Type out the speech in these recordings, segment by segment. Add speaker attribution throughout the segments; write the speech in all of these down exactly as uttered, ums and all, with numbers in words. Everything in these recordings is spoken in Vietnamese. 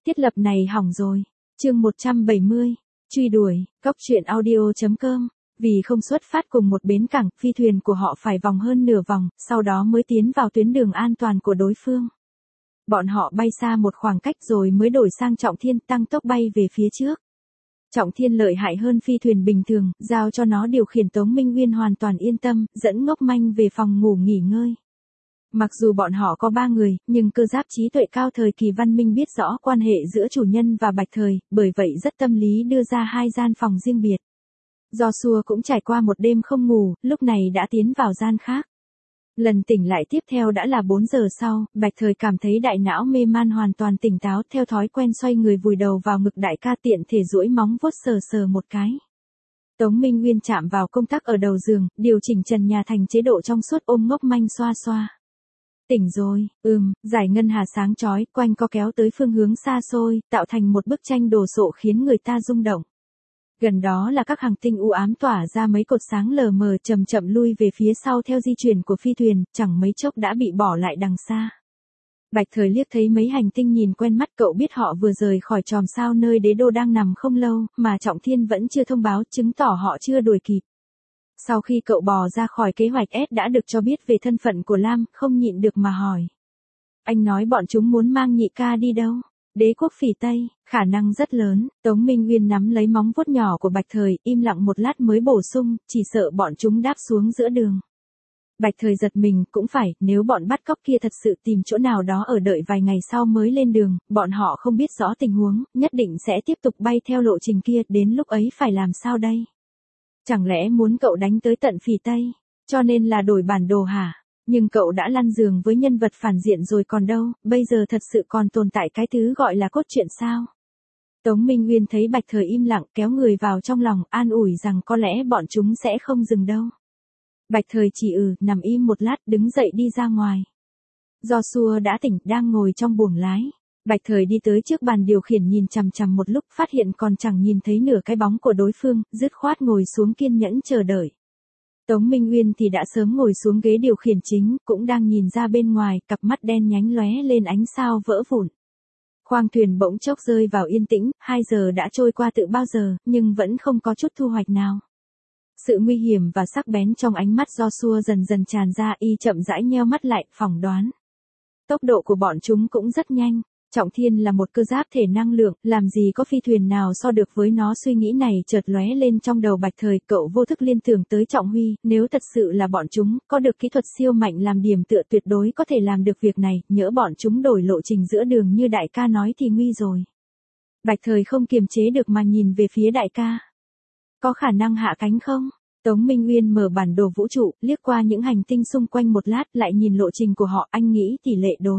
Speaker 1: Thiết lập này hỏng rồi. Chương một trăm bảy mươi. Truy đuổi. Cóc truyện audio chấm com. Vì không xuất phát cùng một bến cảng, phi thuyền của họ phải vòng hơn nửa vòng, sau đó mới tiến vào tuyến đường an toàn của đối phương. Bọn họ bay xa một khoảng cách rồi mới đổi sang Trọng Thiên, tăng tốc bay về phía trước. Trọng Thiên lợi hại hơn phi thuyền bình thường, giao cho nó điều khiển Tống Minh Nguyên hoàn toàn yên tâm, dẫn Ngốc Manh về phòng ngủ nghỉ ngơi. Mặc dù bọn họ có ba người, nhưng cơ giáp trí tuệ cao thời kỳ văn minh biết rõ quan hệ giữa chủ nhân và Bạch Thời, bởi vậy rất tâm lý đưa ra hai gian phòng riêng biệt. Do Xua cũng trải qua một đêm không ngủ, lúc này đã tiến vào gian khác. Lần tỉnh lại tiếp theo đã là bốn giờ sau, Bạch Thời cảm thấy đại não mê man hoàn toàn tỉnh táo, theo thói quen xoay người vùi đầu vào ngực đại ca, tiện thể duỗi móng vuốt sờ sờ một cái. Tống Minh Nguyên chạm vào công tắc ở đầu giường, điều chỉnh trần nhà thành chế độ trong suốt, ôm Ngốc Manh xoa xoa. Tỉnh rồi, ừm, giải ngân hà sáng chói, quanh co kéo tới phương hướng xa xôi, tạo thành một bức tranh đồ sộ khiến người ta rung động. Gần đó là các hành tinh u ám tỏa ra mấy cột sáng lờ mờ, chậm chậm lui về phía sau theo di chuyển của phi thuyền, chẳng mấy chốc đã bị bỏ lại đằng xa. Bạch Thời liếc thấy mấy hành tinh nhìn quen mắt, cậu biết họ vừa rời khỏi chòm sao nơi đế đô đang nằm không lâu, mà Trọng Thiên vẫn chưa thông báo, chứng tỏ họ chưa đuổi kịp. Sau khi cậu bò ra khỏi kế hoạch S đã được cho biết về thân phận của Lam, không nhịn được mà hỏi. Anh nói bọn chúng muốn mang nhị ca đi đâu? Đế quốc Phỉ Tây, khả năng rất lớn. Tống Minh Nguyên nắm lấy móng vuốt nhỏ của Bạch Thời, im lặng một lát mới bổ sung, chỉ sợ bọn chúng đáp xuống giữa đường. Bạch Thời giật mình, cũng phải, nếu bọn bắt cóc kia thật sự tìm chỗ nào đó ở đợi vài ngày sau mới lên đường, bọn họ không biết rõ tình huống, nhất định sẽ tiếp tục bay theo lộ trình kia, đến lúc ấy phải làm sao đây? Chẳng lẽ muốn cậu đánh tới tận Phỉ Tây, cho nên là đổi bản đồ hả? Nhưng cậu đã lăn giường với nhân vật phản diện rồi còn đâu, bây giờ thật sự còn tồn tại cái thứ gọi là cốt truyện sao? Tống Minh Nguyên thấy Bạch Thời im lặng, kéo người vào trong lòng, an ủi rằng có lẽ bọn chúng sẽ không dừng đâu. Bạch Thời chỉ ừ, nằm im một lát, đứng dậy đi ra ngoài. Do Xua đã tỉnh, đang ngồi trong buồng lái. Bạch Thời đi tới trước bàn điều khiển nhìn chằm chằm một lúc, phát hiện còn chẳng nhìn thấy nửa cái bóng của đối phương, dứt khoát ngồi xuống kiên nhẫn chờ đợi. Tống Minh Nguyên thì đã sớm ngồi xuống ghế điều khiển chính, cũng đang nhìn ra bên ngoài, cặp mắt đen nhánh lóe lên ánh sao vỡ vụn. Khoang thuyền bỗng chốc rơi vào yên tĩnh, hai giờ đã trôi qua tự bao giờ, nhưng vẫn không có chút thu hoạch nào. Sự nguy hiểm và sắc bén trong ánh mắt Do Xua dần dần tràn ra, y chậm rãi nheo mắt lại, phỏng đoán. Tốc độ của bọn chúng cũng rất nhanh. Trọng Thiên là một cơ giáp thể năng lượng, làm gì có phi thuyền nào so được với nó. Suy nghĩ này chợt lóe lên trong đầu Bạch Thời, cậu vô thức liên tưởng tới Trọng Huy, nếu thật sự là bọn chúng, có được kỹ thuật siêu mạnh làm điểm tựa, tuyệt đối có thể làm được việc này, nhỡ bọn chúng đổi lộ trình giữa đường như đại ca nói thì nguy rồi. Bạch Thời không kiềm chế được mà nhìn về phía đại ca. Có khả năng hạ cánh không? Tống Minh Nguyên mở bản đồ vũ trụ, liếc qua những hành tinh xung quanh một lát, lại nhìn lộ trình của họ, anh nghĩ tỷ lệ đối.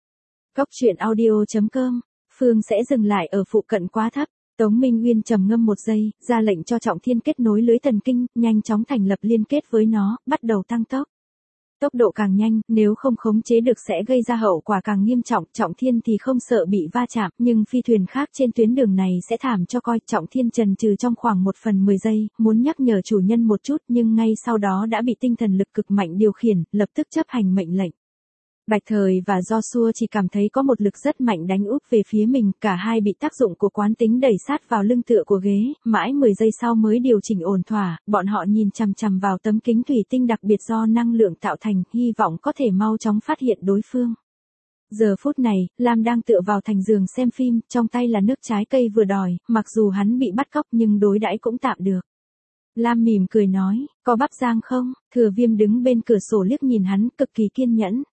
Speaker 1: Cóc truyện audio chấm com, Phương sẽ dừng lại ở phụ cận quá thấp. Tống Minh Nguyên trầm ngâm một giây, ra lệnh cho Trọng Thiên kết nối lưới thần kinh, nhanh chóng thành lập liên kết với nó, bắt đầu tăng tốc. Tốc độ càng nhanh, nếu không khống chế được sẽ gây ra hậu quả càng nghiêm trọng. Trọng Thiên thì không sợ bị va chạm, nhưng phi thuyền khác trên tuyến đường này sẽ thảm cho coi. Trọng Thiên chần chừ trong khoảng một phần mười giây, muốn nhắc nhở chủ nhân một chút, nhưng ngay sau đó đã bị tinh thần lực cực mạnh điều khiển, lập tức chấp hành mệnh lệnh. Bạch Thời và Do Xua chỉ cảm thấy có một lực rất mạnh đánh úp về phía mình, cả hai bị tác dụng của quán tính đẩy sát vào lưng tựa của ghế, mãi mười giây sau mới điều chỉnh ổn thỏa, bọn họ nhìn chằm chằm vào tấm kính thủy tinh đặc biệt do năng lượng tạo thành, hy vọng có thể mau chóng phát hiện đối phương. Giờ phút này, Lam đang tựa vào thành giường xem phim, trong tay là nước trái cây vừa đòi, mặc dù hắn bị bắt cóc nhưng đối đãi cũng tạm được. Lam mỉm cười nói, có bắp rang không? Thừa Viêm đứng bên cửa sổ liếc nhìn hắn, cực kỳ kiên nhẫn.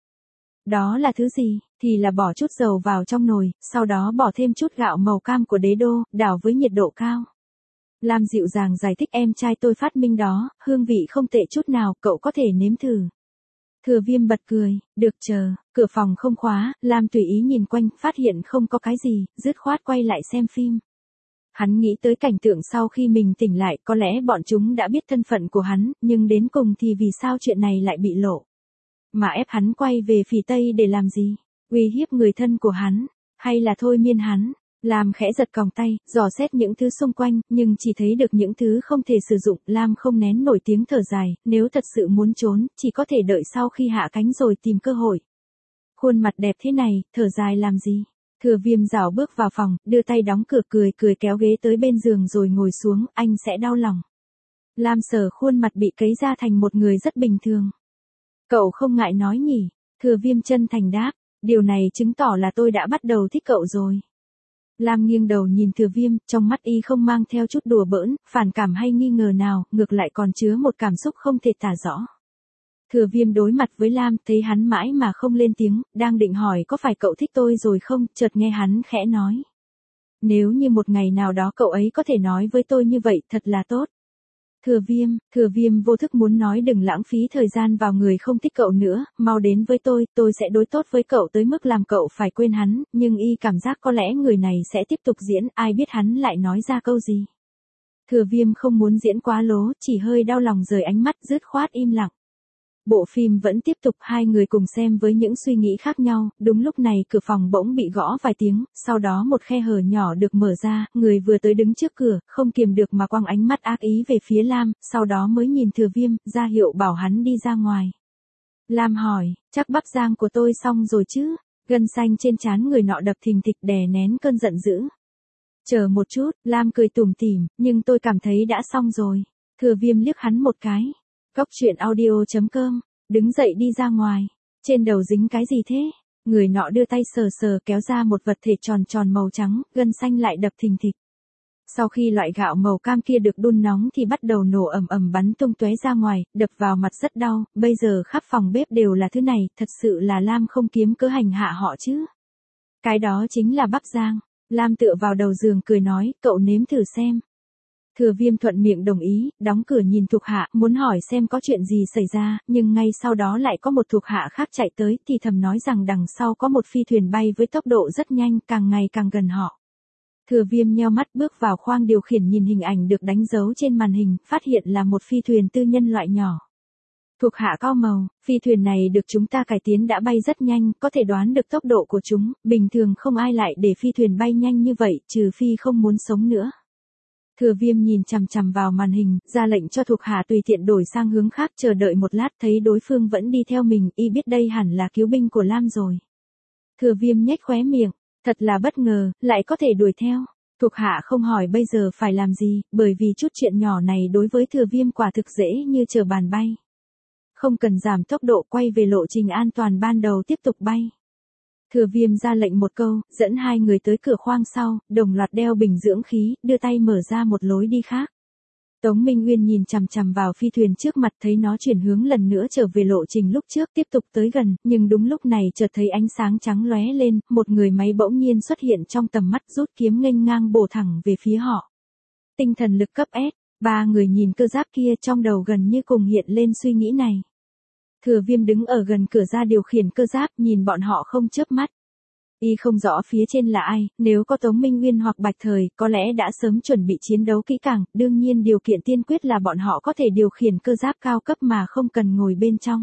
Speaker 1: Đó là thứ gì? Thì là bỏ chút dầu vào trong nồi, sau đó bỏ thêm chút gạo màu cam của đế đô, đảo với nhiệt độ cao. Lam dịu dàng giải thích, em trai tôi phát minh đó, hương vị không tệ chút nào, cậu có thể nếm thử. Thừa Viêm bật cười, được chờ, cửa phòng không khóa, Lam tùy ý nhìn quanh, phát hiện không có cái gì, dứt khoát quay lại xem phim. Hắn nghĩ tới cảnh tượng sau khi mình tỉnh lại, có lẽ bọn chúng đã biết thân phận của hắn, nhưng đến cùng thì vì sao chuyện này lại bị lộ. Mà ép hắn quay về Phỉ Tây để làm gì? Uy hiếp người thân của hắn, hay là thôi miên hắn? Lam khẽ giật còng tay, dò xét những thứ xung quanh, nhưng chỉ thấy được những thứ không thể sử dụng. Lam không nén nổi tiếng thở dài, nếu thật sự muốn trốn, chỉ có thể đợi sau khi hạ cánh rồi tìm cơ hội. Khuôn mặt đẹp thế này, thở dài làm gì? Thừa Viêm rảo bước vào phòng, đưa tay đóng cửa cười cười kéo ghế tới bên giường rồi ngồi xuống, anh sẽ đau lòng. Lam Sở khuôn mặt bị cấy ra thành một người rất bình thường. Cậu không ngại nói nhỉ? Thừa Viêm chân thành đáp, điều này chứng tỏ là tôi đã bắt đầu thích cậu rồi. Lam nghiêng đầu nhìn Thừa Viêm, trong mắt y không mang theo chút đùa bỡn, phản cảm hay nghi ngờ nào, ngược lại còn chứa một cảm xúc không thể tả rõ. Thừa Viêm đối mặt với Lam, thấy hắn mãi mà không lên tiếng, đang định hỏi có phải cậu thích tôi rồi không, chợt nghe hắn khẽ nói. Nếu như một ngày nào đó cậu ấy có thể nói với tôi như vậy, thật là tốt. Thừa Viêm, Thừa Viêm vô thức muốn nói đừng lãng phí thời gian vào người không thích cậu nữa, mau đến với tôi, tôi sẽ đối tốt với cậu tới mức làm cậu phải quên hắn, nhưng y cảm giác có lẽ người này sẽ tiếp tục diễn, ai biết hắn lại nói ra câu gì. Thừa Viêm không muốn diễn quá lố, chỉ hơi đau lòng rời ánh mắt dứt khoát im lặng. Bộ phim vẫn tiếp tục, hai người cùng xem với những suy nghĩ khác nhau, đúng lúc này cửa phòng bỗng bị gõ vài tiếng, sau đó một khe hở nhỏ được mở ra, người vừa tới đứng trước cửa, không kiềm được mà quăng ánh mắt ác ý về phía Lam, sau đó mới nhìn Thừa Viêm, ra hiệu bảo hắn đi ra ngoài. Lam hỏi, chắc bắp rang của tôi xong rồi chứ? Gân xanh trên trán người nọ đập thình thịch đè nén cơn giận dữ. Chờ một chút, Lam cười tủm tỉm, nhưng tôi cảm thấy đã xong rồi. Thừa Viêm liếc hắn một cái. Cóc truyện audio chấm com, đứng dậy đi ra ngoài. Trên đầu dính cái gì thế? Người nọ đưa tay sờ sờ kéo ra một vật thể tròn tròn màu trắng, gân xanh lại đập thình thịch. Sau khi loại gạo màu cam kia được đun nóng thì bắt đầu nổ ầm ầm bắn tung tóe ra ngoài, đập vào mặt rất đau, bây giờ khắp phòng bếp đều là thứ này, thật sự là Lam không kiếm cớ hành hạ họ chứ. Cái đó chính là bắp rang. Lam tựa vào đầu giường cười nói, cậu nếm thử xem. Thừa Viêm thuận miệng đồng ý, đóng cửa nhìn thuộc hạ, muốn hỏi xem có chuyện gì xảy ra, nhưng ngay sau đó lại có một thuộc hạ khác chạy tới, thì thầm nói rằng đằng sau có một phi thuyền bay với tốc độ rất nhanh, càng ngày càng gần họ. Thừa Viêm nheo mắt bước vào khoang điều khiển nhìn hình ảnh được đánh dấu trên màn hình, phát hiện là một phi thuyền tư nhân loại nhỏ. Thuộc hạ cau màu, phi thuyền này được chúng ta cải tiến đã bay rất nhanh, có thể đoán được tốc độ của chúng, bình thường không ai lại để phi thuyền bay nhanh như vậy, trừ phi không muốn sống nữa. Thừa Viêm nhìn chằm chằm vào màn hình, ra lệnh cho thuộc hạ tùy tiện đổi sang hướng khác, chờ đợi một lát thấy đối phương vẫn đi theo mình, y biết đây hẳn là cứu binh của Lam rồi. Thừa Viêm nhếch khóe miệng, thật là bất ngờ, lại có thể đuổi theo. Thuộc hạ không hỏi bây giờ phải làm gì, bởi vì chút chuyện nhỏ này đối với Thừa Viêm quả thực dễ như trở bàn bay. Không cần giảm tốc độ, quay về lộ trình an toàn ban đầu tiếp tục bay. Thừa Viêm ra lệnh một câu, dẫn hai người tới cửa khoang sau, đồng loạt đeo bình dưỡng khí, đưa tay mở ra một lối đi khác. Tống Minh Uyên nhìn chằm chằm vào phi thuyền trước mặt, thấy nó chuyển hướng lần nữa trở về lộ trình lúc trước, tiếp tục tới gần, nhưng đúng lúc này chợt thấy ánh sáng trắng lóe lên, một người máy bỗng nhiên xuất hiện trong tầm mắt, rút kiếm nghênh ngang bổ thẳng về phía họ. Tinh thần lực cấp S, ba người nhìn cơ giáp kia, trong đầu gần như cùng hiện lên suy nghĩ này. Thừa Viêm đứng ở gần cửa ra điều khiển cơ giáp, nhìn bọn họ không chớp mắt. Y không rõ phía trên là ai, nếu có Tống Minh Uyên hoặc Bạch Thời, có lẽ đã sớm chuẩn bị chiến đấu kỹ càng, đương nhiên điều kiện tiên quyết là bọn họ có thể điều khiển cơ giáp cao cấp mà không cần ngồi bên trong.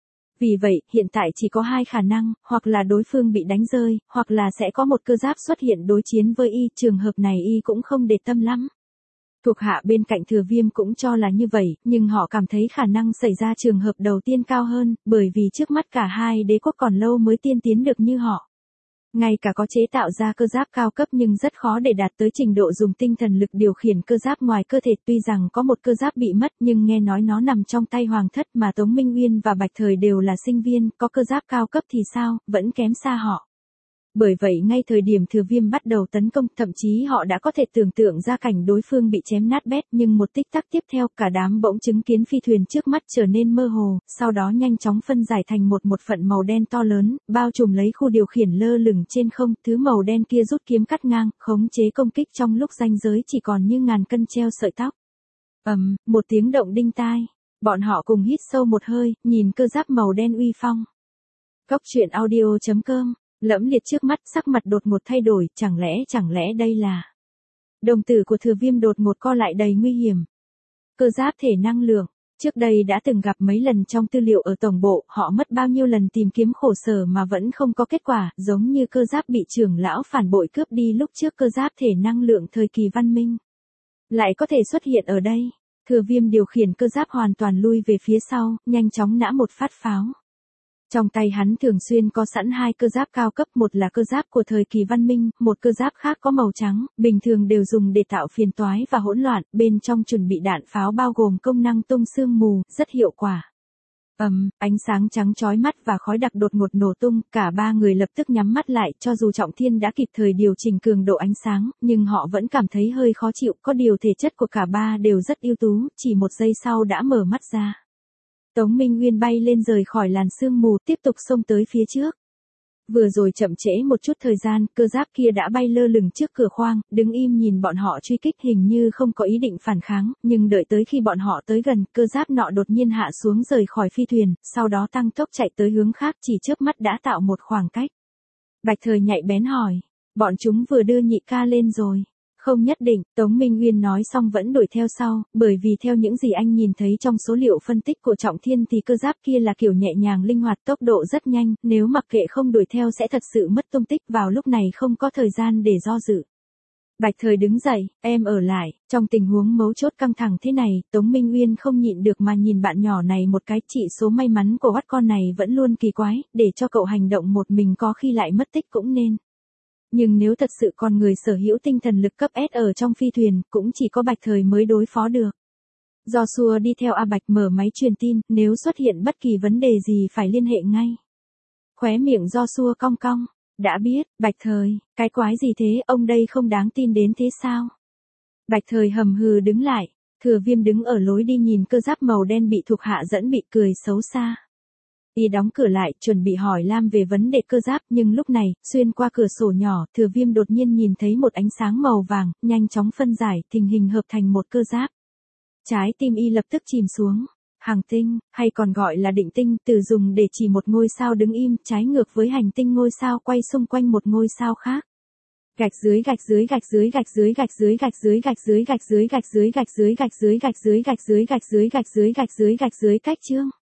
Speaker 1: Vì vậy, hiện tại chỉ có hai khả năng, hoặc là đối phương bị đánh rơi, hoặc là sẽ có một cơ giáp xuất hiện đối chiến với Y, trường hợp này Y cũng không để tâm lắm. Thuộc hạ bên cạnh Thừa Viêm cũng cho là như vậy, nhưng họ cảm thấy khả năng xảy ra trường hợp đầu tiên cao hơn, bởi vì trước mắt cả hai đế quốc còn lâu mới tiên tiến được như họ. Ngay cả có chế tạo ra cơ giáp cao cấp nhưng rất khó để đạt tới trình độ dùng tinh thần lực điều khiển cơ giáp ngoài cơ thể, tuy rằng có một cơ giáp bị mất nhưng nghe nói nó nằm trong tay Hoàng thất mà Tống Minh Uyên và Bạch Thời đều là sinh viên, có cơ giáp cao cấp thì sao, vẫn kém xa họ. Bởi vậy ngay thời điểm Thừa Viêm bắt đầu tấn công, thậm chí họ đã có thể tưởng tượng ra cảnh đối phương bị chém nát bét, nhưng một tích tắc tiếp theo, cả đám bỗng chứng kiến phi thuyền trước mắt trở nên mơ hồ, sau đó nhanh chóng phân giải thành một một phận màu đen to lớn, bao trùm lấy khu điều khiển lơ lửng trên không, thứ màu đen kia rút kiếm cắt ngang, khống chế công kích trong lúc ranh giới chỉ còn như ngàn cân treo sợi tóc. Ầm, um, một tiếng động đinh tai, bọn họ cùng hít sâu một hơi, nhìn cơ giáp màu đen uy phong. Cóc truyện audio chấm com. Lẫm Liệt trước mắt, sắc mặt đột ngột thay đổi, chẳng lẽ chẳng lẽ đây là... Đồng tử của Thừa Viêm đột ngột co lại đầy nguy hiểm. Cơ giáp thể năng lượng, trước đây đã từng gặp mấy lần trong tư liệu ở tổng bộ, họ mất bao nhiêu lần tìm kiếm khổ sở mà vẫn không có kết quả, giống như cơ giáp bị trưởng lão phản bội cướp đi lúc trước, cơ giáp thể năng lượng thời kỳ văn minh. Lại có thể xuất hiện ở đây. Thừa Viêm điều khiển cơ giáp hoàn toàn lui về phía sau, nhanh chóng nã một phát pháo. Trong tay hắn thường xuyên có sẵn hai cơ giáp cao cấp, một là cơ giáp của thời kỳ văn minh, một cơ giáp khác có màu trắng, bình thường đều dùng để tạo phiền toái và hỗn loạn, bên trong chuẩn bị đạn pháo bao gồm công năng tung sương mù, rất hiệu quả. Ầm, um, ánh sáng trắng chói mắt và khói đặc đột ngột nổ tung, cả ba người lập tức nhắm mắt lại, cho dù Trọng Thiên đã kịp thời điều chỉnh cường độ ánh sáng, nhưng họ vẫn cảm thấy hơi khó chịu, có điều thể chất của cả ba đều rất ưu tú, chỉ một giây sau đã mở mắt ra. Tống Minh Nguyên bay lên rời khỏi làn sương mù, tiếp tục xông tới phía trước. Vừa rồi chậm trễ một chút thời gian, cơ giáp kia đã bay lơ lửng trước cửa khoang, đứng im nhìn bọn họ truy kích, hình như không có ý định phản kháng, nhưng đợi tới khi bọn họ tới gần, cơ giáp nọ đột nhiên hạ xuống rời khỏi phi thuyền, sau đó tăng tốc chạy tới hướng khác, chỉ chớp mắt đã tạo một khoảng cách. Bạch Thời nhạy bén hỏi, bọn chúng vừa đưa nhị ca lên rồi. Không nhất định, Tống Minh Nguyên nói xong vẫn đuổi theo sau, bởi vì theo những gì anh nhìn thấy trong số liệu phân tích của Trọng Thiên thì cơ giáp kia là kiểu nhẹ nhàng linh hoạt, tốc độ rất nhanh, nếu mặc kệ không đuổi theo sẽ thật sự mất tung tích, vào lúc này không có thời gian để do dự. Bạch Thời đứng dậy, em ở lại, trong tình huống mấu chốt căng thẳng thế này, Tống Minh Nguyên không nhịn được mà nhìn bạn nhỏ này một cái, chỉ số may mắn của bắt con này vẫn luôn kỳ quái, để cho cậu hành động một mình có khi lại mất tích cũng nên. Nhưng nếu thật sự con người sở hữu tinh thần lực cấp S ở trong phi thuyền, cũng chỉ có Bạch Thời mới đối phó được. Joshua đi theo A Bạch mở máy truyền tin, nếu xuất hiện bất kỳ vấn đề gì phải liên hệ ngay. Khóe miệng Joshua cong cong, đã biết, Bạch Thời, cái quái gì thế, ông đây không đáng tin đến thế sao? Bạch Thời hầm hừ đứng lại, Thừa Viêm đứng ở lối đi nhìn cơ giáp màu đen bị thuộc hạ dẫn bị cười xấu xa. Y đóng cửa lại, chuẩn bị hỏi Lam về vấn đề cơ giáp, nhưng lúc này, xuyên qua cửa sổ nhỏ, Thừa Viêm đột nhiên nhìn thấy một ánh sáng màu vàng, nhanh chóng phân giải, thình hình hợp thành một cơ giáp. Trái tim Y lập tức chìm xuống. Hàng tinh, hay còn gọi là định tinh, từ dùng để chỉ một ngôi sao đứng im, trái ngược với hành tinh ngôi sao quay xung quanh một ngôi sao khác. Gạch dưới gạch dưới gạch dưới gạch dưới gạch dưới gạch dưới gạch dưới gạch dưới gạch dưới gạch dưới gạch dưới gạch dưới gạch dưới gạch dưới gạch dưới gạch dưới gạch dưới cách chương.